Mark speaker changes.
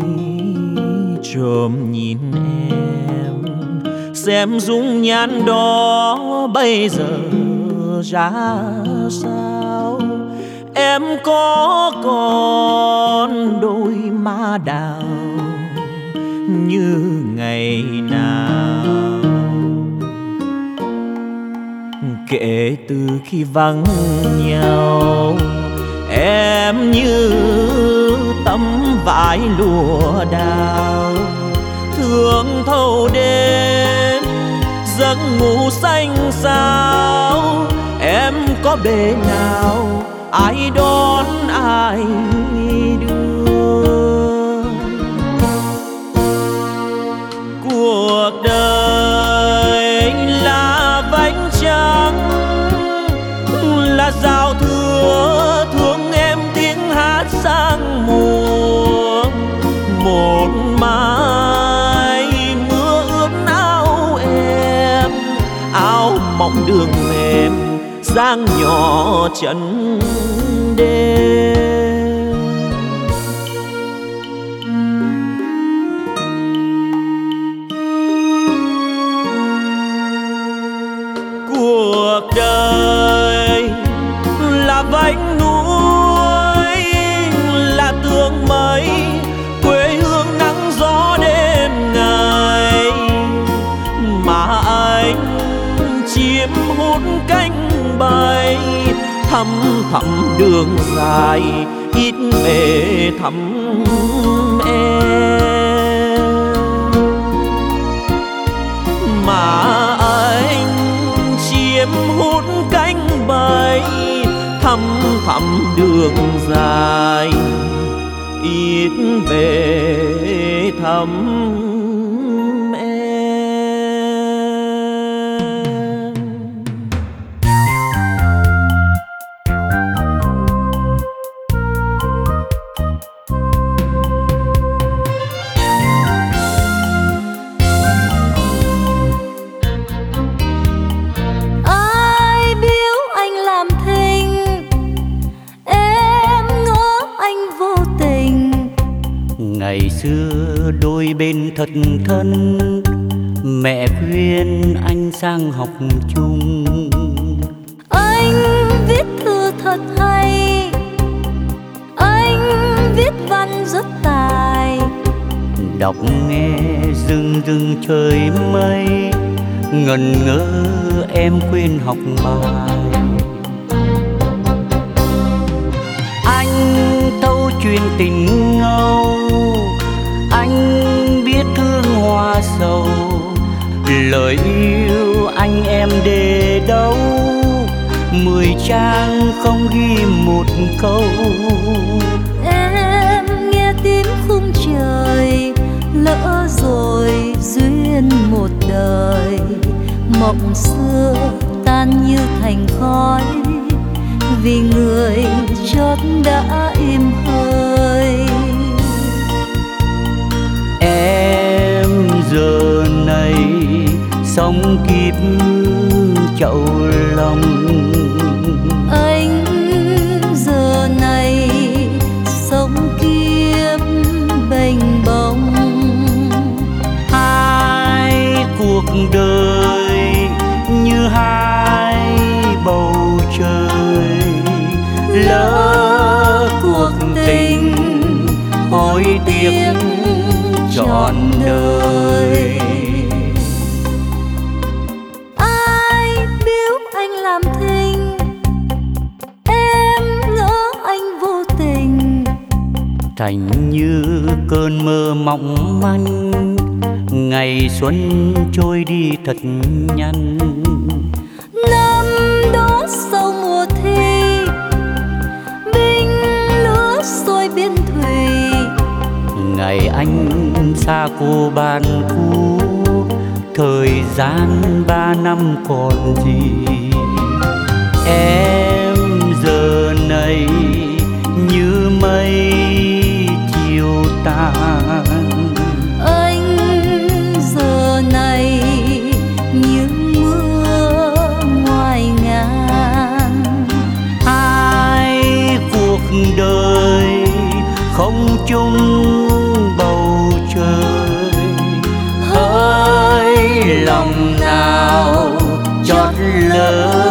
Speaker 1: trộm nhìn em, xem dung nhan đó bây giờ ra sao. Em có còn đôi má đào như ngày nào. Kể từ khi vắng nhau, em như tấm vải lụa đào, thương thâu đêm giấc ngủ xanh xao. Em có bề nào ai đón ai đưa. Cuộc đời là vánh trắng, là giao thừa thương em tiếng hát sang mùa. Một mai mưa ướt áo em, áo mỏng đường mềm dáng nhỏ chân đêm. Cuộc đời là vách núi, là tường mây, quê hương nắng gió đêm ngày. Mà anh chim hút cánh bay, thăm thẳm đường dài ít về thăm em. Mà anh chim hút cánh bay, thăm thẳm đường dài ít về thăm em.
Speaker 2: Ai biếu anh làm thinh, em ngỡ anh vô tình.
Speaker 3: Ngày xưa đôi bên thật thân, mẹ khuyên anh sang học chung.
Speaker 2: Anh viết thư thật hay, anh viết văn rất tài.
Speaker 3: Đọc nghe rưng rưng trời mây, ngẩn ngơ em quên học bài. Anh tâu chuyện tình ngâu, anh biết thương hoa sầu. Lời yêu anh em để đâu, 10 trang không ghi một câu.
Speaker 2: Em nghe tiếng khung trời, lỡ rồi duyên một đời. Mộng xưa tan như thành khói, vì người chót đã im hơi.
Speaker 3: Em giờ này sống kiếp chậu lòng,
Speaker 2: Anh giờ này sống kiếp bềnh bồng.
Speaker 3: hai cuộc đời như hai bầu trời. Lỡ cuộc tình hối tiếc trọn đời.
Speaker 2: Ai biếu anh làm thinh, em ngỡ anh vô tình.
Speaker 3: Thành như cơn mơ mỏng manh, ngày xuân trôi đi thật nhanh.
Speaker 2: Năm đó sau mùa thi, binh lửa sôi biên thùy.
Speaker 3: Ngày anh xa cô bạn cũ, thời gian 3 năm còn gì. Em giờ này như mây chiều tàn,
Speaker 2: Anh giờ này như mưa ngoài ngàn.
Speaker 3: hai cuộc đời không chung bầu lỡ